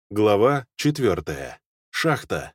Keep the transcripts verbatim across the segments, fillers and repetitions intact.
Глава четвертая. Шахта.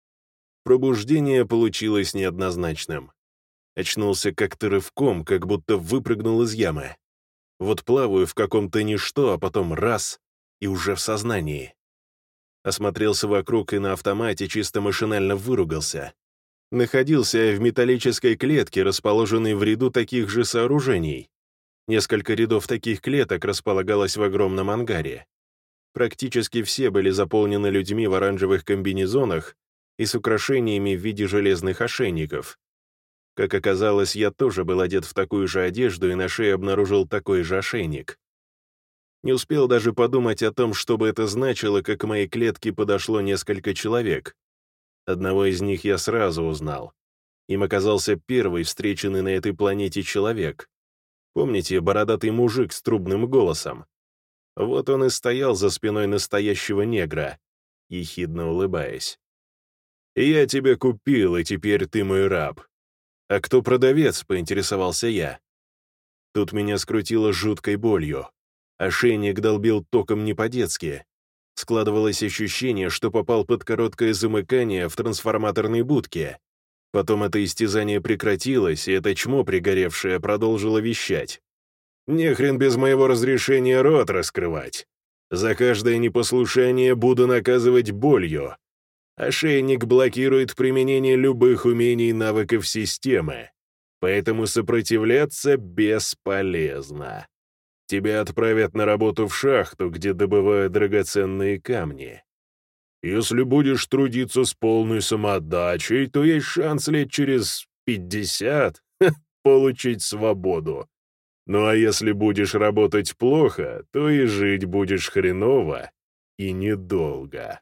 Пробуждение получилось неоднозначным. Очнулся как-то рывком, как будто выпрыгнул из ямы. Вот плаваю в каком-то ничто, а потом раз — и уже в сознании. Осмотрелся вокруг и на автомате чисто машинально выругался. Находился я в металлической клетке, расположенной в ряду таких же сооружений. Несколько рядов таких клеток располагалось в огромном ангаре. Практически все были заполнены людьми в оранжевых комбинезонах и с украшениями в виде железных ошейников. Как оказалось, я тоже был одет в такую же одежду и на шее обнаружил такой же ошейник. Не успел даже подумать о том, что бы это значило, как к моей клетке подошло несколько человек. Одного из них я сразу узнал. Им оказался первый встреченный на этой планете человек. Помните, бородатый мужик с трубным голосом? Вот он и стоял за спиной настоящего негра, ехидно улыбаясь. «Я тебя купил, и теперь ты мой раб». «А кто продавец?» — поинтересовался я. Тут меня скрутило жуткой болью. Ошейник долбил током не по-детски. Складывалось ощущение, что попал под короткое замыкание в трансформаторной будке. Потом это истязание прекратилось, и это чмо пригоревшее продолжило вещать. «Не хрен без моего разрешения рот раскрывать. За каждое непослушание буду наказывать болью. Ошейник блокирует применение любых умений и навыков системы, поэтому сопротивляться бесполезно. Тебя отправят на работу в шахту, где добывают драгоценные камни. Если будешь трудиться с полной самоотдачей, то есть шанс лет через пятьдесят получить свободу. Ну а если будешь работать плохо, то и жить будешь хреново и недолго».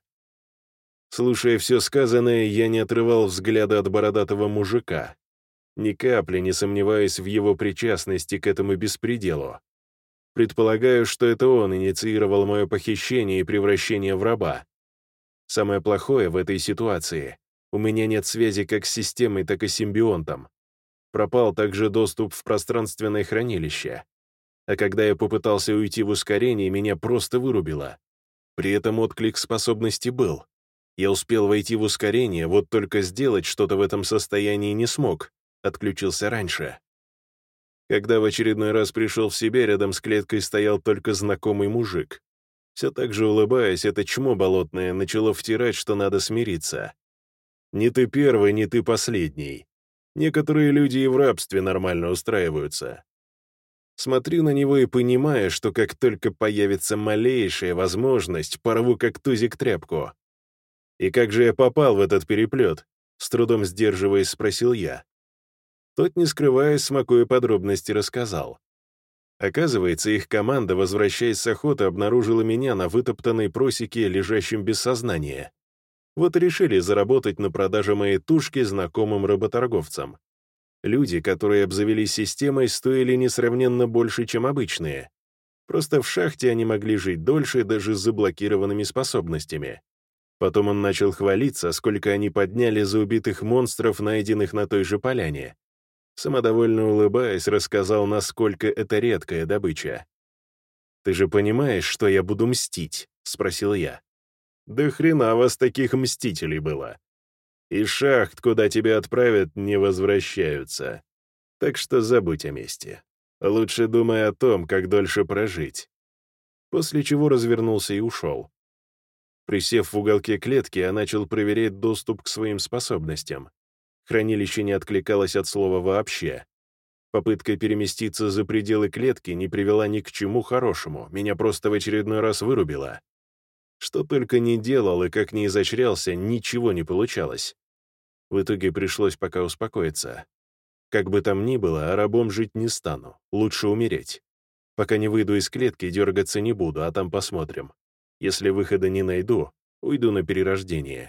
Слушая все сказанное, я не отрывал взгляда от бородатого мужика, ни капли не сомневаясь в его причастности к этому беспределу. Предполагаю, что это он инициировал мое похищение и превращение в раба. Самое плохое в этой ситуации — у меня нет связи как с системой, так и с симбионтом. Пропал также доступ в пространственное хранилище. А когда я попытался уйти в ускорение, меня просто вырубило. При этом отклик способности был. Я успел войти в ускорение, вот только сделать что-то в этом состоянии не смог, отключился раньше. Когда в очередной раз пришел в себя, рядом с клеткой стоял только знакомый мужик. Все так же улыбаясь, это чмо болотное начало втирать, что надо смириться. «Не ты первый, не ты последний. Некоторые люди и в рабстве нормально устраиваются». Смотрю на него и понимаю, что как только появится малейшая возможность, порву как тузик тряпку. «И как же я попал в этот переплет?» — с трудом сдерживаясь, спросил я. Тот, не скрываясь, смакуя подробности, рассказал. Оказывается, их команда, возвращаясь с охоты, обнаружила меня на вытоптанной просеке, лежащем без сознания. Вот и решили заработать на продаже моей тушки знакомым работорговцам. Люди, которые обзавелись системой, стоили несравненно больше, чем обычные. Просто в шахте они могли жить дольше, даже с заблокированными способностями. Потом он начал хвалиться, сколько они подняли за убитых монстров, найденных на той же поляне. Самодовольно улыбаясь, рассказал, насколько это редкая добыча. «Ты же понимаешь, что я буду мстить?» — спросил я. «Да хрена вас таких мстителей было. Из шахт, куда тебя отправят, не возвращаются. Так что забудь о мести. Лучше думай о том, как дольше прожить». После чего развернулся и ушел. Присев в уголке клетки, я начал проверять доступ к своим способностям. Хранилище не откликалось от слова вообще. Попытка переместиться за пределы клетки не привела ни к чему хорошему, меня просто в очередной раз вырубило. Что только не делал и как не изощрялся, ничего не получалось. В итоге пришлось пока успокоиться. Как бы там ни было, а рабом жить не стану, лучше умереть. Пока не выйду из клетки, дергаться не буду, а там посмотрим. Если выхода не найду, уйду на перерождение.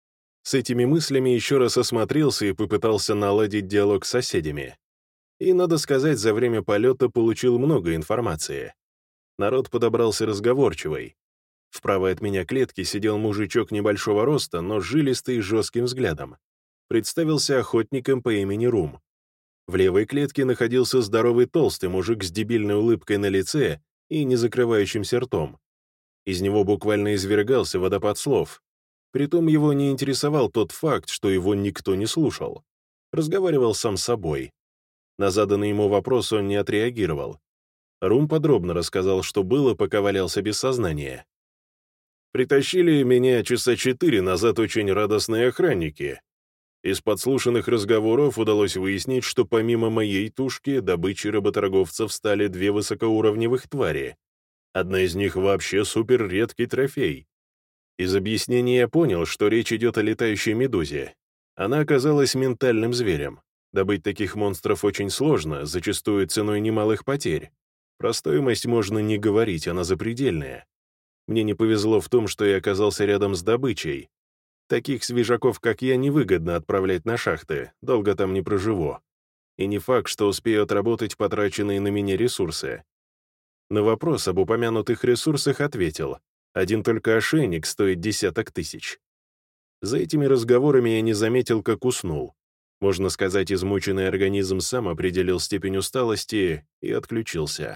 С этими мыслями еще раз осмотрелся и попытался наладить диалог с соседями. И, надо сказать, за время полета получил много информации. Народ подобрался разговорчивый. В правой от меня клетке сидел мужичок небольшого роста, но жилистый и жестким взглядом. Представился охотником по имени Рум. В левой клетке находился здоровый толстый мужик с дебильной улыбкой на лице и не закрывающимся ртом. Из него буквально извергался водопад слов. Притом его не интересовал тот факт, что его никто не слушал. Разговаривал сам с собой. На заданный ему вопрос он не отреагировал. Рум подробно рассказал, что было, пока валялся без сознания. «Притащили меня часа четыре назад очень радостные охранники. Из подслушанных разговоров удалось выяснить, что помимо моей тушки добычей работорговцев стали две высокоуровневых твари. Одна из них вообще суперредкий трофей. Из объяснения я понял, что речь идет о летающей медузе. Она оказалась ментальным зверем. Добыть таких монстров очень сложно, зачастую ценой немалых потерь. Про стоимость можно не говорить, она запредельная. Мне не повезло в том, что я оказался рядом с добычей. Таких свежаков, как я, невыгодно отправлять на шахты, долго там не проживу. И не факт, что успею отработать потраченные на меня ресурсы. На вопрос об упомянутых ресурсах ответил. Один только ошейник стоит десяток тысяч. За этими разговорами я не заметил, как уснул. Можно сказать, измученный организм сам определил степень усталости и отключился.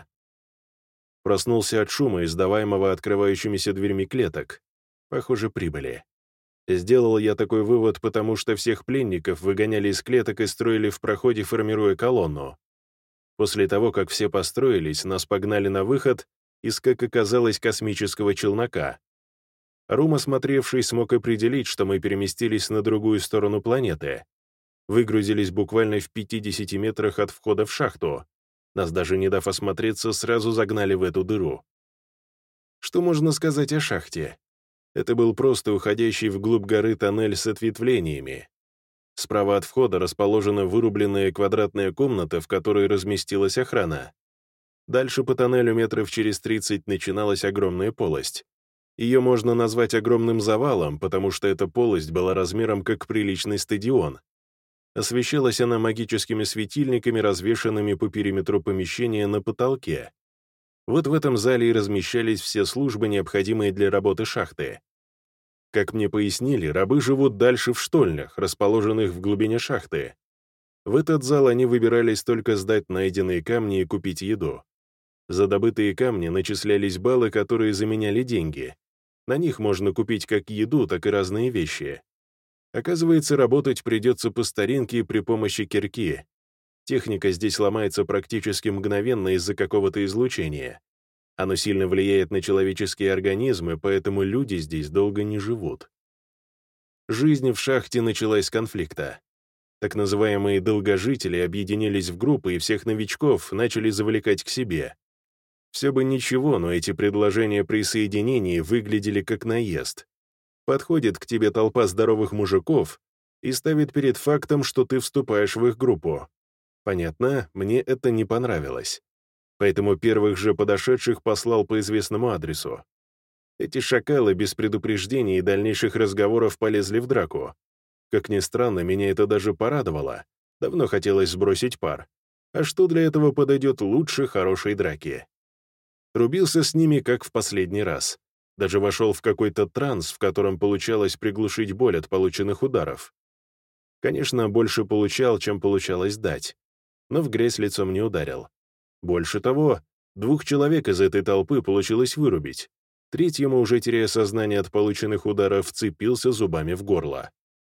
Проснулся от шума, издаваемого открывающимися дверьми клеток. Похоже, прибыли. Сделал я такой вывод, потому что всех пленников выгоняли из клеток и строили в проходе, формируя колонну. После того, как все построились, нас погнали на выход из, как оказалось, космического челнока. Рум, осмотревший, смог определить, что мы переместились на другую сторону планеты. Выгрузились буквально в пятидесяти метрах от входа в шахту. Нас, даже не дав осмотреться, сразу загнали в эту дыру. Что можно сказать о шахте? Это был просто уходящий вглубь горы тоннель с ответвлениями. Справа от входа расположена вырубленная квадратная комната, в которой разместилась охрана. Дальше по тоннелю метров через тридцать начиналась огромная полость. Ее можно назвать огромным завалом, потому что эта полость была размером как приличный стадион. Освещалась она магическими светильниками, развешанными по периметру помещения на потолке. Вот в этом зале и размещались все службы, необходимые для работы шахты. Как мне пояснили, рабы живут дальше в штольнях, расположенных в глубине шахты. В этот зал они выбирались только сдать найденные камни и купить еду. За добытые камни начислялись баллы, которые заменяли деньги. На них можно купить как еду, так и разные вещи. Оказывается, работать придется по старинке при помощи кирки. Техника здесь ломается практически мгновенно из-за какого-то излучения. Оно сильно влияет на человеческие организмы, поэтому люди здесь долго не живут. Жизнь в шахте началась с конфликта. Так называемые долгожители объединились в группы и всех новичков начали завлекать к себе. Все бы ничего, но эти предложения при соединении выглядели как наезд. Подходит к тебе толпа здоровых мужиков и ставит перед фактом, что ты вступаешь в их группу. Понятно, мне это не понравилось. Поэтому первых же подошедших послал по известному адресу. Эти шакалы без предупреждений и дальнейших разговоров полезли в драку. Как ни странно, меня это даже порадовало. Давно хотелось сбросить пар. А что для этого подойдет лучше хорошей драки? Рубился с ними, как в последний раз. Даже вошел в какой-то транс, в котором получалось приглушить боль от полученных ударов. Конечно, больше получал, чем получалось дать. Но в грязь лицом не ударил. Больше того, двух человек из этой толпы получилось вырубить. Третьему, уже теряя сознание от полученных ударов, вцепился зубами в горло.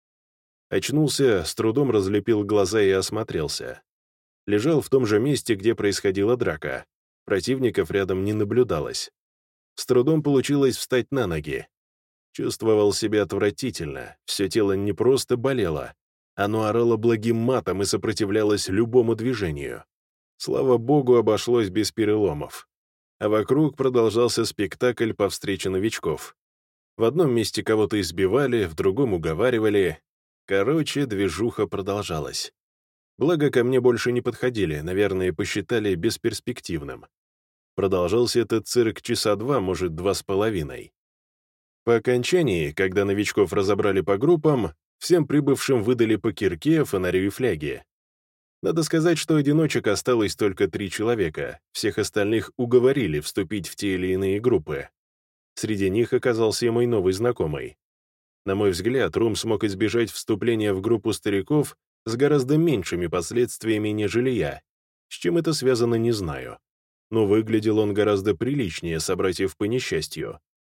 Очнулся, с трудом разлепил глаза и осмотрелся. Лежал в том же месте, где происходила драка. Противников рядом не наблюдалось. С трудом получилось встать на ноги. Чувствовал себя отвратительно, все тело не просто болело. Оно орало благим матом и сопротивлялось любому движению. Слава богу, обошлось без переломов. А вокруг продолжался спектакль по встрече новичков. В одном месте кого-то избивали, в другом уговаривали. Короче, движуха продолжалась. Благо, ко мне больше не подходили, наверное, посчитали бесперспективным. Продолжался этот цирк часа два, может, два с половиной. По окончании, когда новичков разобрали по группам, всем прибывшим выдали по кирке, фонарю и фляге. Надо сказать, что одиночек осталось только три человека, всех остальных уговорили вступить в те или иные группы. Среди них оказался и мой новый знакомый. На мой взгляд, Рум смог избежать вступления в группу стариков с гораздо меньшими последствиями, нежели я. С чем это связано, не знаю. Но выглядел он гораздо приличнее собратьев по несчастью.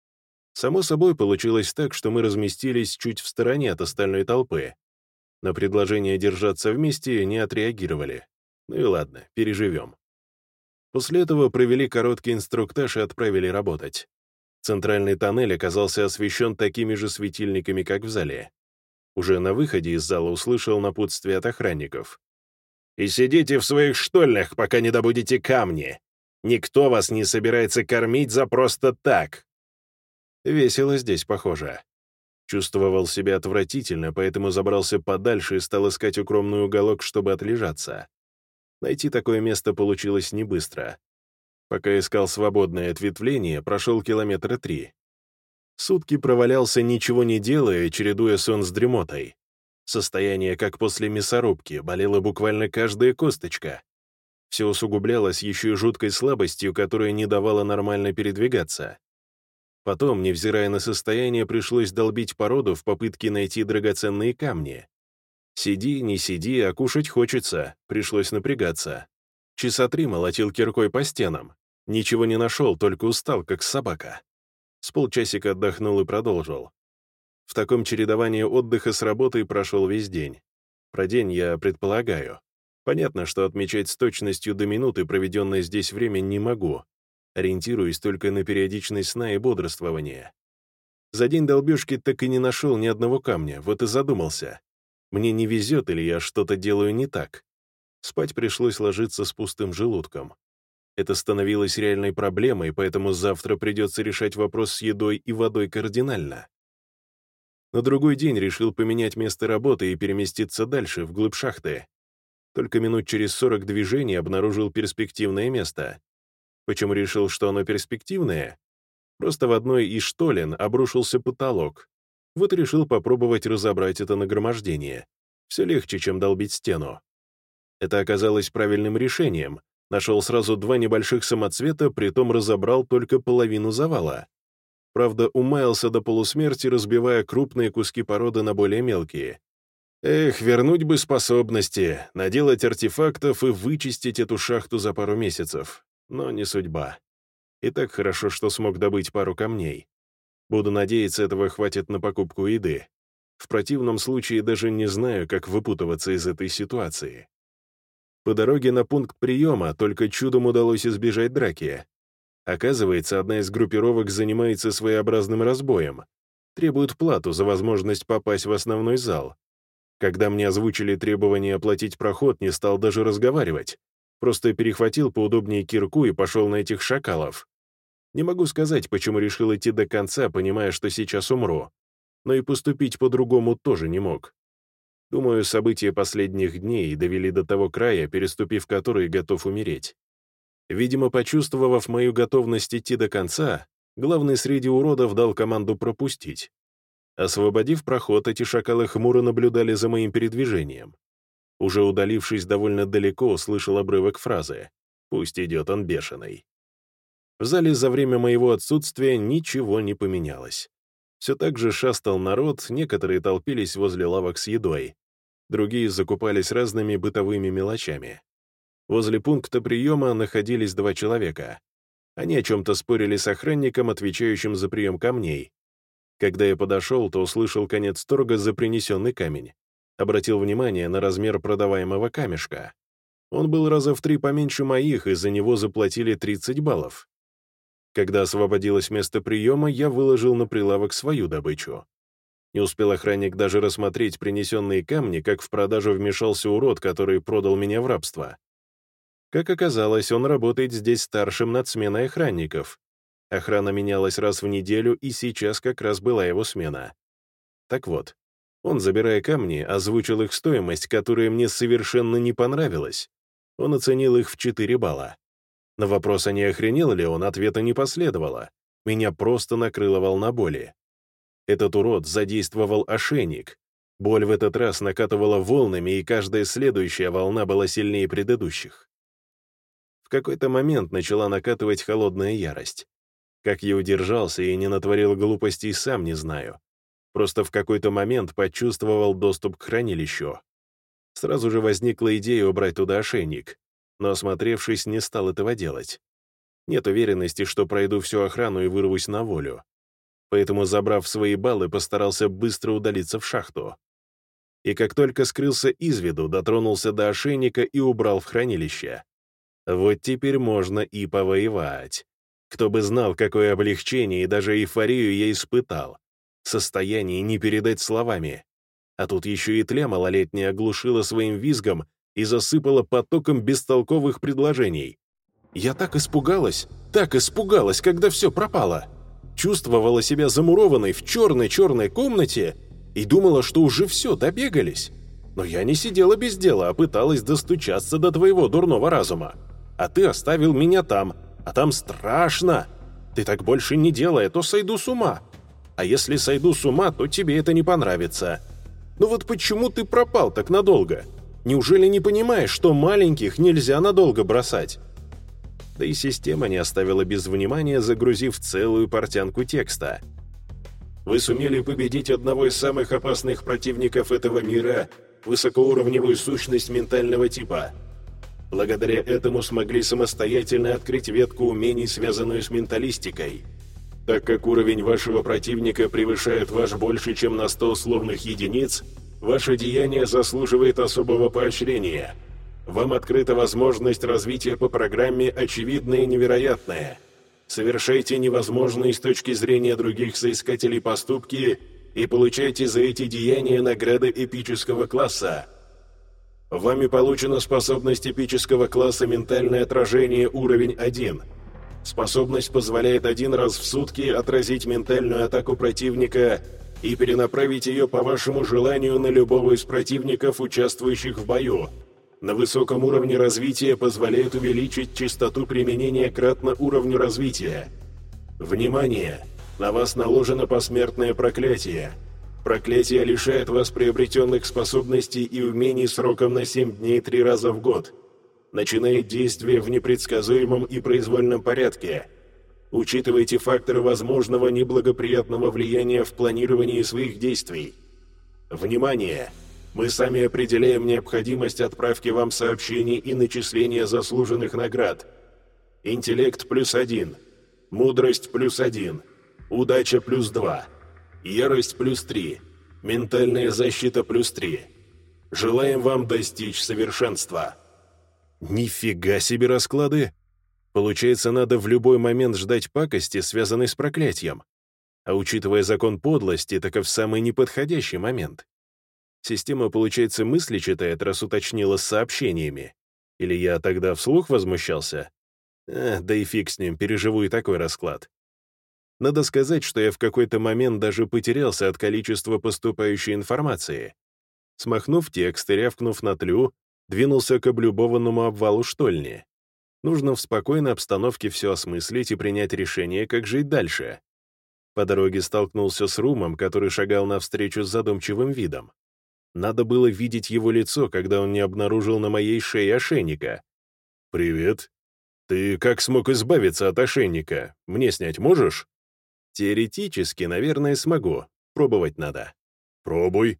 Само собой, получилось так, что мы разместились чуть в стороне от остальной толпы. На предложение держаться вместе не отреагировали. Ну и ладно, переживем. После этого провели короткий инструктаж и отправили работать. Центральный тоннель оказался освещен такими же светильниками, как в зале. Уже на выходе из зала услышал напутствие от охранников. «И сидите в своих штольнях, пока не добудете камни. Никто вас не собирается кормить за просто так». Весело здесь, похоже. Чувствовал себя отвратительно, поэтому забрался подальше и стал искать укромный уголок, чтобы отлежаться. Найти такое место получилось не быстро. Пока искал свободное ответвление, прошел километра три. Сутки провалялся, ничего не делая, чередуя сон с дремотой. Состояние, как после мясорубки, болела буквально каждая косточка. Все усугублялось еще и жуткой слабостью, которая не давала нормально передвигаться. Потом, невзирая на состояние, пришлось долбить породу в попытке найти драгоценные камни. Сиди, не сиди, а кушать хочется, пришлось напрягаться. Часа три молотил киркой по стенам. Ничего не нашел, только устал, как собака. С полчасика отдохнул и продолжил. В таком чередовании отдыха с работой прошел весь день. Про день я предполагаю. Понятно, что отмечать с точностью до минуты проведенное здесь время не могу. Ориентируюсь только на периодичность сна и бодрствования. За день долбежки так и не нашел ни одного камня, вот и задумался. Мне не везет или я что-то делаю не так? Спать пришлось ложиться с пустым желудком. Это становилось реальной проблемой, поэтому завтра придется решать вопрос с едой и водой кардинально. На другой день решил поменять место работы и переместиться дальше, вглубь шахты. Только минут через сорок движений обнаружил перспективное место. Почему решил, что оно перспективное? Просто в одной из штолен обрушился потолок. Вот и решил попробовать разобрать это нагромождение. Все легче, чем долбить стену. Это оказалось правильным решением. Нашел сразу два небольших самоцвета, притом разобрал только половину завала. Правда, умаялся до полусмерти, разбивая крупные куски породы на более мелкие. Эх, вернуть бы способности, наделать артефактов и вычистить эту шахту за пару месяцев. Но не судьба. И так хорошо, что смог добыть пару камней. Буду надеяться, этого хватит на покупку еды. В противном случае даже не знаю, как выпутываться из этой ситуации. По дороге на пункт приема только чудом удалось избежать драки. Оказывается, одна из группировок занимается своеобразным разбоем. Требует плату за возможность попасть в основной зал. Когда мне озвучили требование оплатить проход, не стал даже разговаривать. Просто перехватил поудобнее кирку и пошел на этих шакалов. Не могу сказать, почему решил идти до конца, понимая, что сейчас умру. Но и поступить по-другому тоже не мог. Думаю, события последних дней довели до того края, переступив который готов умереть. Видимо, почувствовав мою готовность идти до конца, главный среди уродов дал команду пропустить. Освободив проход, эти шакалы хмуро наблюдали за моим передвижением. Уже удалившись довольно далеко, услышал обрывок фразы «Пусть идет он бешеный». В зале за время моего отсутствия ничего не поменялось. Все так же шастал народ, некоторые толпились возле лавок с едой, другие закупались разными бытовыми мелочами. Возле пункта приема находились два человека. Они о чем-то спорили с охранником, отвечающим за прием камней. Когда я подошел, то услышал конец торга за принесенный камень. Обратил внимание на размер продаваемого камешка. Он был раза в три поменьше моих, и за него заплатили тридцать баллов. Когда освободилось место приема, я выложил на прилавок свою добычу. Не успел охранник даже рассмотреть принесенные камни, как в продажу вмешался урод, который продал меня в рабство. Как оказалось, он работает здесь старшим над сменой охранников. Охрана менялась раз в неделю, и сейчас как раз была его смена. Так вот, он, забирая камни, озвучил их стоимость, которая мне совершенно не понравилась. Он оценил их в четыре балла. На вопрос, а не охренел ли он, ответа не последовало. Меня просто накрыла волна боли. Этот урод задействовал ошейник. Боль в этот раз накатывала волнами, и каждая следующая волна была сильнее предыдущих. В какой-то момент начала накатывать холодная ярость. Как я удержался и не натворил глупостей, сам не знаю. Просто в какой-то момент почувствовал доступ к хранилищу. Сразу же возникла идея убрать туда ошейник, но, осмотревшись, не стал этого делать. Нет уверенности, что пройду всю охрану и вырвусь на волю. поэтому, забрав свои баллы, постарался быстро удалиться в шахту. И как только скрылся из виду, дотронулся до ошейника и убрал в хранилище. Вот теперь можно и повоевать. Кто бы знал, какое облегчение и даже эйфорию я испытал. Состояние не передать словами. А тут еще и тля малолетняя оглушила своим визгом и засыпала потоком бестолковых предложений. Я так испугалась, так испугалась, когда все пропало. Чувствовала себя замурованной в черной-черной комнате и думала, что уже все, добегались. Но я не сидела без дела, а пыталась достучаться до твоего дурного разума. А ты оставил меня там, а там страшно. Ты так больше не делай, а то сойду с ума. А если сойду с ума, то тебе это не понравится. Ну вот почему ты пропал так надолго? Неужели не понимаешь, что маленьких нельзя надолго бросать? Да и система не оставила без внимания, загрузив целую портянку текста. Вы сумели победить одного из самых опасных противников этого мира, высокоуровневую сущность ментального типа. Благодаря этому смогли самостоятельно открыть ветку умений, связанную с менталистикой. Так как уровень вашего противника превышает ваш больше, чем на сто условных единиц, ваше деяние заслуживает особого поощрения. Вам открыта возможность развития по программе «Очевидное и невероятное». Совершайте невозможные с точки зрения других соискателей поступки и получайте за эти деяния награды эпического класса. Вами получена способность эпического класса «Ментальное отражение» уровень один. Способность позволяет один раз в сутки отразить ментальную атаку противника и перенаправить ее по вашему желанию на любого из противников, участвующих в бою. На высоком уровне развития позволяет увеличить частоту применения кратно уровню развития. Внимание! На вас наложено посмертное проклятие. Проклятие лишает вас приобретенных способностей и умений сроком на семь дней три раза в год. Начинает действие в непредсказуемом и произвольном порядке. Учитывайте факторы возможного неблагоприятного влияния в планировании своих действий. Внимание! Мы сами определяем необходимость отправки вам сообщений и начисления заслуженных наград. Интеллект плюс один, мудрость плюс один, удача плюс два, ярость плюс три, ментальная защита плюс три. Желаем вам достичь совершенства. Нифига себе расклады! Получается, надо в любой момент ждать пакости, связанной с проклятием. А учитывая закон подлости, так и в самый неподходящий момент. Система, получается, мысли читает, раз уточнила с сообщениями. Или я тогда вслух возмущался? А, да и фиг с ним, переживу и такой расклад. Надо сказать, что я в какой-то момент даже потерялся от количества поступающей информации. Смахнув текст и рявкнув на тлю, двинулся к облюбованному обвалу штольни. Нужно в спокойной обстановке все осмыслить и принять решение, как жить дальше. По дороге столкнулся с Румом, который шагал навстречу с задумчивым видом. Надо было видеть его лицо, когда он не обнаружил на моей шее ошейника. «Привет. Ты как смог избавиться от ошейника? Мне снять можешь?» «Теоретически, наверное, смогу. Пробовать надо». «Пробуй».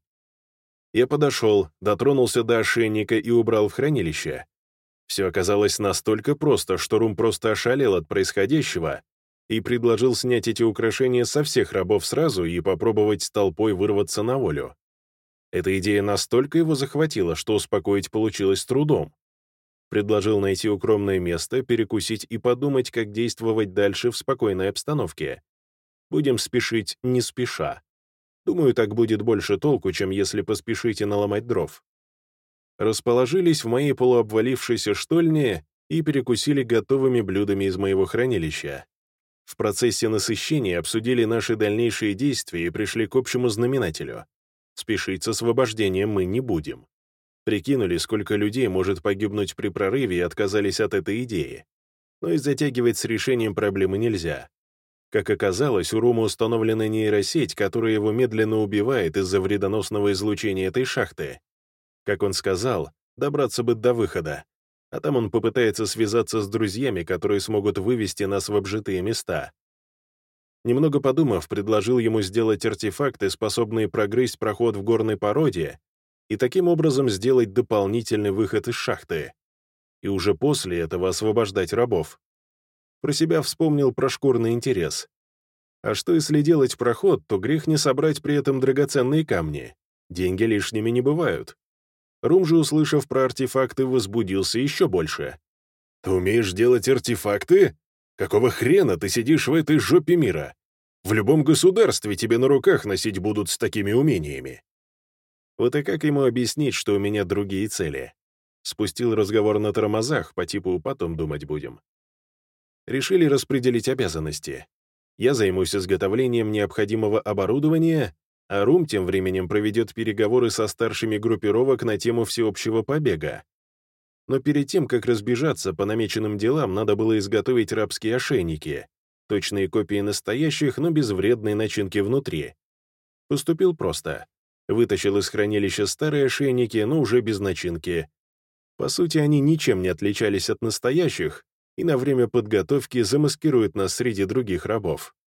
Я подошел, дотронулся до ошейника и убрал в хранилище. Все оказалось настолько просто, что Рум просто ошалел от происходящего и предложил снять эти украшения со всех рабов сразу и попробовать с толпой вырваться на волю. Эта идея настолько его захватила, что успокоить получилось с трудом. Предложил найти укромное место, перекусить и подумать, как действовать дальше в спокойной обстановке. Будем спешить не спеша. Думаю, так будет больше толку, чем если поспешите наломать дров. Расположились в моей полуобвалившейся штольне и перекусили готовыми блюдами из моего хранилища. В процессе насыщения обсудили наши дальнейшие действия и пришли к общему знаменателю. Спешить с освобождением мы не будем. Прикинули, сколько людей может погибнуть при прорыве, и отказались от этой идеи. Но и затягивать с решением проблемы нельзя. Как оказалось, у Рума установлена нейросеть, которая его медленно убивает из-за вредоносного излучения этой шахты. Как он сказал, добраться бы до выхода, а там он попытается связаться с друзьями, которые смогут вывести нас в обжитые места. Немного подумав, предложил ему сделать артефакты, способные прогрызть проход в горной породе, и таким образом сделать дополнительный выход из шахты. И уже после этого освобождать рабов. Про себя вспомнил про шкурный интерес. А что если делать проход, то грех не собрать при этом драгоценные камни. Деньги лишними не бывают. Рум же, услышав про артефакты, возбудился еще больше. «Ты умеешь делать артефакты? Какого хрена ты сидишь в этой жопе мира? В любом государстве тебе на руках носить будут с такими умениями». Вот и как ему объяснить, что у меня другие цели? Спустил разговор на тормозах, по типу «потом думать будем». Решили распределить обязанности. Я займусь изготовлением необходимого оборудования, а Рум тем временем проведет переговоры со старшими группировок на тему всеобщего побега. Но перед тем, как разбежаться по намеченным делам, надо было изготовить рабские ошейники, точные копии настоящих, но без вредной начинки внутри. Поступил просто. Вытащил из хранилища старые ошейники, но уже без начинки. По сути, они ничем не отличались от настоящих, и на время подготовки замаскируют нас среди других рабов.